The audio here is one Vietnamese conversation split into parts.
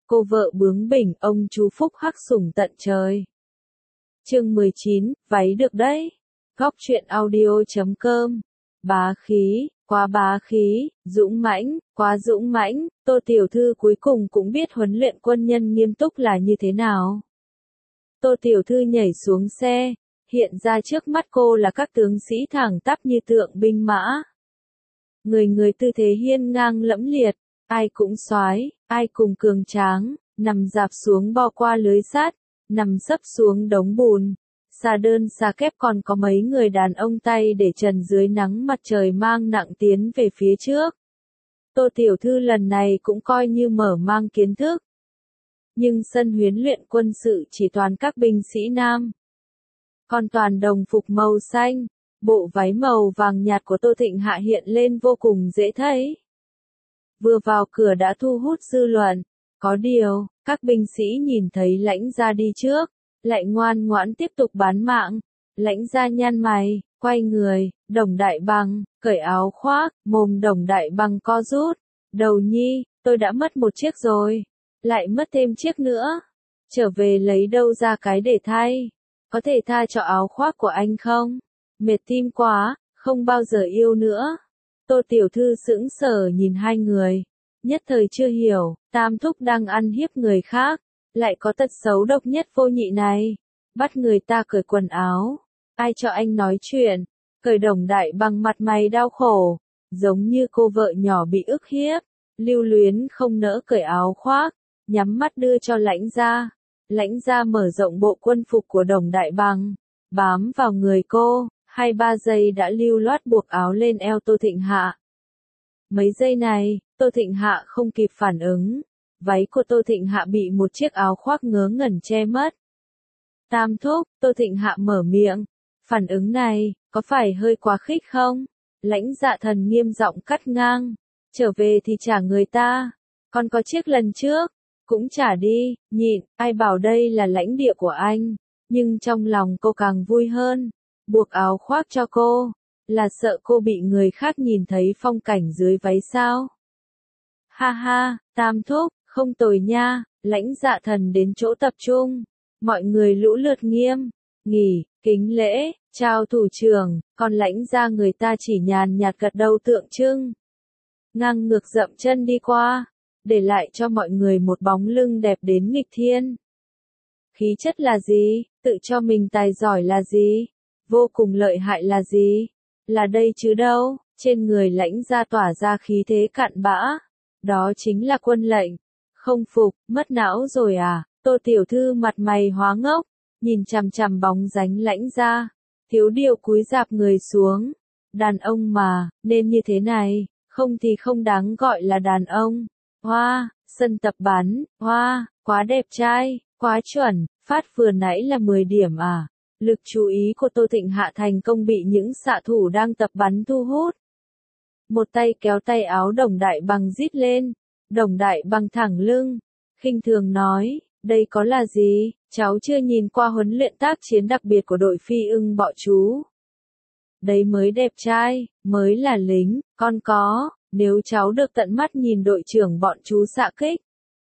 cô vợ bướng bỉnh, ông chú phúc hắc sủng tận trời. Chương 19, váy được đấy. Góc truyện audio.com. Bá khí, quá bá khí, dũng mãnh, quá dũng mãnh, Tô tiểu thư cuối cùng cũng biết huấn luyện quân nhân nghiêm túc là như thế nào. Tô tiểu thư nhảy xuống xe, hiện ra trước mắt cô là các tướng sĩ thẳng tắp như tượng binh mã. Người người tư thế hiên ngang lẫm liệt, ai cũng soái, ai cùng cường tráng, nằm dạp xuống bò qua lưới sắt, nằm sấp xuống đống bùn. Xà đơn xà kép còn có mấy người đàn ông tay để trần dưới nắng mặt trời mang nặng tiến về phía trước. Tô tiểu thư lần này cũng coi như mở mang kiến thức. Nhưng sân huấn luyện quân sự chỉ toàn các binh sĩ nam. Còn toàn đồng phục màu xanh, bộ váy màu vàng nhạt của Tô Thịnh Hạ hiện lên vô cùng dễ thấy. Vừa vào cửa đã thu hút dư luận, có điều, các binh sĩ nhìn thấy lãnh gia đi trước, lại ngoan ngoãn tiếp tục bán mạng. Lãnh gia nhăn mày, quay người, Đồng Đại Bằng, cởi áo khoác, mồm Đồng Đại Bằng co rút. Đầu nhi, tôi đã mất một chiếc rồi, lại mất thêm chiếc nữa. Trở về lấy đâu ra cái để thay? Có thể tha cho áo khoác của anh không? Mệt tim quá, không bao giờ yêu nữa. Tô tiểu thư sững sờ nhìn hai người, nhất thời chưa hiểu, Tam thúc đang ăn hiếp người khác, lại có tật xấu độc nhất vô nhị này, bắt người ta cởi quần áo. Ai cho anh nói chuyện? Cởi Đồng Đại Bằng mặt mày đau khổ, giống như cô vợ nhỏ bị ức hiếp, lưu luyến không nỡ cởi áo khoác, nhắm mắt đưa cho lãnh gia. Lãnh gia mở rộng bộ quân phục của Đồng Đại Bằng, bám vào người cô, 2-3 giây đã lưu loát buộc áo lên eo Tô Thịnh Hạ. Mấy giây này, Tô Thịnh Hạ không kịp phản ứng, váy của Tô Thịnh Hạ bị một chiếc áo khoác ngớ ngẩn che mất. Tam thúc, Tô Thịnh Hạ mở miệng, phản ứng này, có phải hơi quá khích không? Lãnh Dạ Thần nghiêm giọng cắt ngang, trở về thì trả người ta, còn có chiếc lần trước, cũng trả đi, nhịn, ai bảo đây là lãnh địa của anh, nhưng trong lòng cô càng vui hơn, buộc áo khoác cho cô, là sợ cô bị người khác nhìn thấy phong cảnh dưới váy sao? Ha ha, Tam thúc, không tồi nha. Lãnh Dạ Thần đến chỗ tập trung, mọi người lũ lượt nghiêm nghỉ, kính lễ, chào thủ trưởng, còn lãnh gia người ta chỉ nhàn nhạt gật đầu tượng trưng. Ngang ngược dậm chân đi qua, để lại cho mọi người một bóng lưng đẹp đến nghịch thiên. Khí chất là gì? Tự cho mình tài giỏi là gì? Vô cùng lợi hại là gì? Là đây chứ đâu, trên người lãnh gia tỏa ra khí thế cặn bã. Đó chính là quân lệnh. Không phục, mất não rồi à? Tô tiểu thư mặt mày hóa ngốc, nhìn chằm chằm bóng dáng lãnh gia, thiếu điều cúi rạp người xuống. Đàn ông mà, nên như thế này, không thì không đáng gọi là đàn ông. Hoa, sân tập bắn, hoa, quá đẹp trai, quá chuẩn, phát vừa nãy là 10 điểm à? Lực chú ý của Tô Thịnh Hạ thành công bị những xạ thủ đang tập bắn thu hút. Một tay kéo tay áo Đồng Đại Bằng rít lên, Đồng Đại Bằng thẳng lưng, khinh thường nói, đây có là gì, cháu chưa nhìn qua huấn luyện tác chiến đặc biệt của đội phi ưng bọ chú. Đấy mới đẹp trai, mới là lính, con có, nếu cháu được tận mắt nhìn đội trưởng bọn chú xạ kích.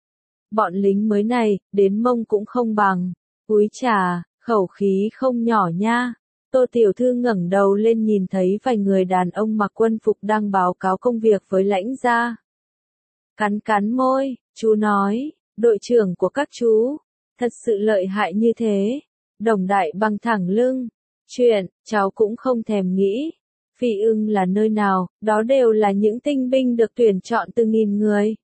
Bọn lính mới này, đến mông cũng không bằng, úi chà, khẩu khí không nhỏ nha. Tô tiểu thư ngẩng đầu lên nhìn thấy vài người đàn ông mặc quân phục đang báo cáo công việc với lãnh gia. Cắn cắn môi, chú nói, đội trưởng của các chú, thật sự lợi hại như thế. Đồng Đại Bằng thẳng lưng, chuyện, cháu cũng không thèm nghĩ. Phi ưng là nơi nào, đó đều là những tinh binh được tuyển chọn từ nghìn người.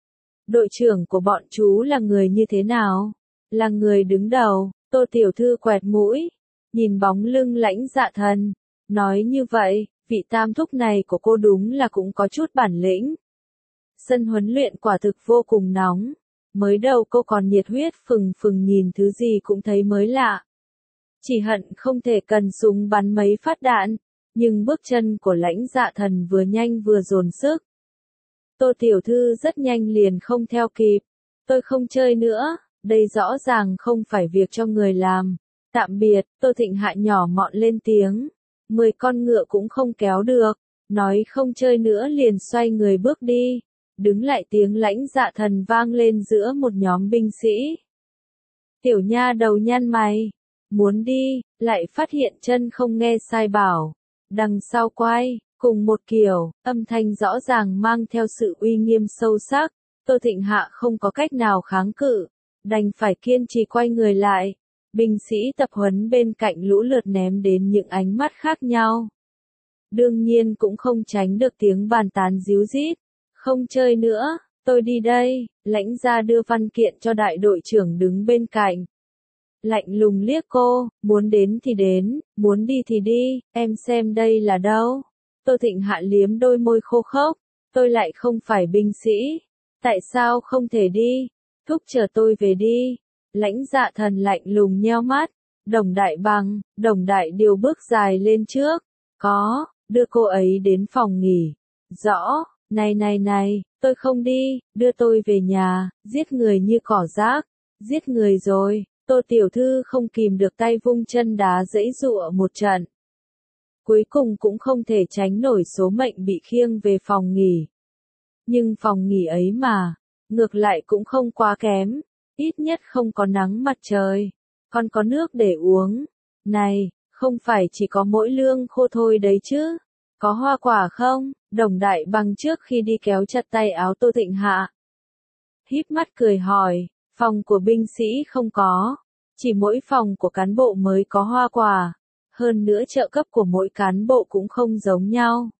Đội trưởng của bọn chú là người như thế nào? Là người đứng đầu. Tô tiểu thư quẹt mũi, nhìn bóng lưng lãnh Dạ Thần, nói như vậy, vị tam thúc này của cô đúng là cũng có chút bản lĩnh. Sân huấn luyện quả thực vô cùng nóng, mới đầu cô còn nhiệt huyết phừng phừng nhìn thứ gì cũng thấy mới lạ. Chỉ hận không thể cần súng bắn mấy phát đạn, nhưng bước chân của lãnh Dạ Thần vừa nhanh vừa dồn sức. Tô tiểu thư rất nhanh liền không theo kịp, tôi không chơi nữa. Đây rõ ràng không phải việc cho người làm. Tạm biệt, Tô Thịnh Hạ nhỏ mọn lên tiếng. 10 con ngựa cũng không kéo được. Nói không chơi nữa liền xoay người bước đi. Đứng lại tiếng Lãnh Dạ Thần vang lên giữa một nhóm binh sĩ. Tiểu nha đầu nhăn mày, muốn đi, lại phát hiện chân không nghe sai bảo. Đằng sau quay, cùng một kiểu, âm thanh rõ ràng mang theo sự uy nghiêm sâu sắc. Tô Thịnh Hạ không có cách nào kháng cự, đành phải kiên trì quay người lại. Binh sĩ tập huấn bên cạnh lũ lượt ném đến những ánh mắt khác nhau. Đương nhiên cũng không tránh được tiếng bàn tán díu dít. Không chơi nữa, tôi đi đây. Lãnh gia đưa văn kiện cho đại đội trưởng đứng bên cạnh. Lạnh lùng liếc cô, muốn đến thì đến, muốn đi thì đi, em xem đây là đâu. Tô Thịnh Hạ liếm đôi môi khô khốc, tôi lại không phải binh sĩ. Tại sao không thể đi? Thúc chờ tôi về đi. Lãnh Dạ Thần lạnh lùng nheo mắt. Đồng Đại Bằng, Đồng Đại Điều bước dài lên trước. Có, đưa cô ấy đến phòng nghỉ. Rõ, này, tôi không đi, đưa tôi về nhà, giết người như cỏ rác. Giết người rồi, Tô tiểu thư không kìm được tay vung chân đá giãy giụa một trận. Cuối cùng cũng không thể tránh nổi số mệnh bị khiêng về phòng nghỉ. Nhưng phòng nghỉ ấy mà, ngược lại cũng không quá kém, ít nhất không có nắng mặt trời, còn có nước để uống. Này, không phải chỉ có mỗi lương khô thôi đấy chứ, có hoa quả không? Đồng Đại Bằng trước khi đi kéo chặt tay áo Tô Thịnh Hạ. Híp mắt cười hỏi, phòng của binh sĩ không có, chỉ mỗi phòng của cán bộ mới có hoa quả, hơn nữa trợ cấp của mỗi cán bộ cũng không giống nhau.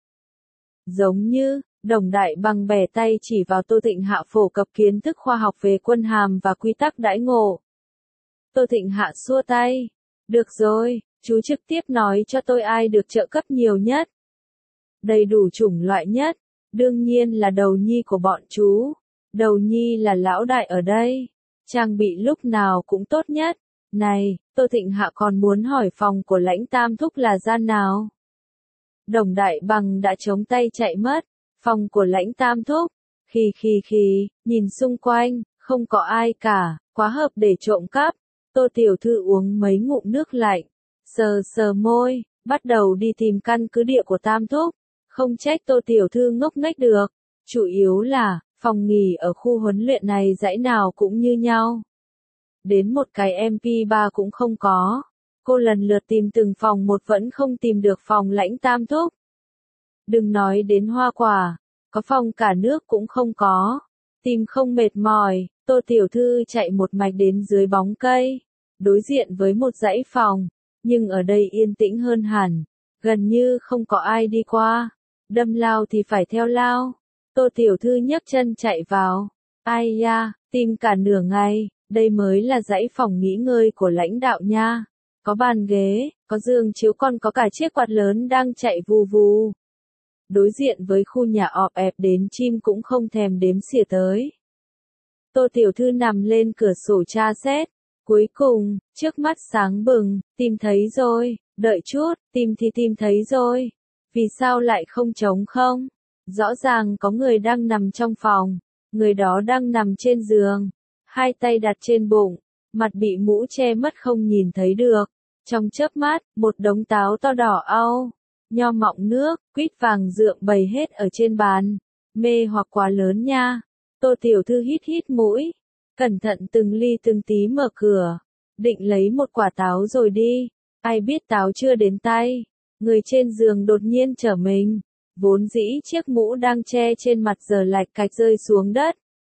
Giống như, Đồng Đại Bằng bẻ tay chỉ vào Tô Thịnh Hạ phổ cập kiến thức khoa học về quân hàm và quy tắc đãi ngộ. Tô Thịnh Hạ xua tay. Được rồi, chú trực tiếp nói cho tôi ai được trợ cấp nhiều nhất. Đầy đủ chủng loại nhất, đương nhiên là Đầu Nhi của bọn chú. Đầu Nhi là lão đại ở đây, trang bị lúc nào cũng tốt nhất. Này, Tô Thịnh Hạ còn muốn hỏi phòng của Lãnh Tam Thúc là gian nào? Đồng Đại Bằng đã chống tay chạy mất. Phòng của Lãnh Tam Thúc. Khì, nhìn xung quanh, không có ai cả, quá hợp để trộm cắp. Tô tiểu thư uống mấy ngụm nước lạnh, sờ môi, bắt đầu đi tìm căn cứ địa của Tam Thúc. Không trách Tô tiểu thư ngốc nghếch được, chủ yếu là, phòng nghỉ ở khu huấn luyện này dãy nào cũng như nhau. Đến một cái MP3 cũng không có. Cô lần lượt tìm từng phòng một vẫn không tìm được phòng Lãnh Tam Thúc. Đừng nói đến hoa quả, có phòng cả nước cũng không có. Tìm không mệt mỏi, Tô tiểu thư chạy một mạch đến dưới bóng cây, đối diện với một dãy phòng, nhưng ở đây yên tĩnh hơn hẳn, gần như không có ai đi qua. Đâm lao thì phải theo lao. Tô tiểu thư nhấc chân chạy vào. Ai da, tìm cả nửa ngày, đây mới là dãy phòng nghỉ ngơi của lãnh đạo nha. Có bàn ghế, có giường chiếu còn có cả chiếc quạt lớn đang chạy vù vù. Đối diện với khu nhà ọp ẹp đến chim cũng không thèm đếm xỉa tới. Tô tiểu thư nằm lên cửa sổ tra xét. Cuối cùng, trước mắt sáng bừng, tìm thấy rồi, đợi chút, tìm thì tìm thấy rồi. Vì sao lại không trống không? Rõ ràng có người đang nằm trong phòng, người đó đang nằm trên giường, hai tay đặt trên bụng, mặt bị mũ che mất không nhìn thấy được. Trong chớp mắt, một đống táo to đỏ au, nho mọng nước, quýt vàng rượm bày hết ở trên bàn. Mê hoặc quá lớn nha. Tô tiểu thư hít mũi, cẩn thận từng ly từng tí mở cửa, định lấy một quả táo rồi đi. Ai biết táo chưa đến tay, người trên giường đột nhiên trở mình, vốn dĩ chiếc mũ đang che trên mặt giờ lạch cạch rơi xuống đất.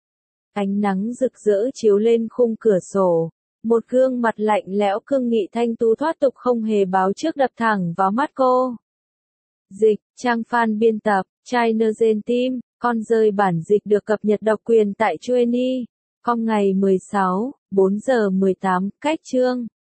Ánh nắng rực rỡ chiếu lên khung cửa sổ, một gương mặt lạnh lẽo cương nghị thanh tú thoát tục không hề báo trước đập thẳng vào mắt cô. Dịch, trang fan biên tập, China Gen Team, con rơi bản dịch được cập nhật độc quyền tại Chueni, com ngày 16, 4 giờ 18, cách chương.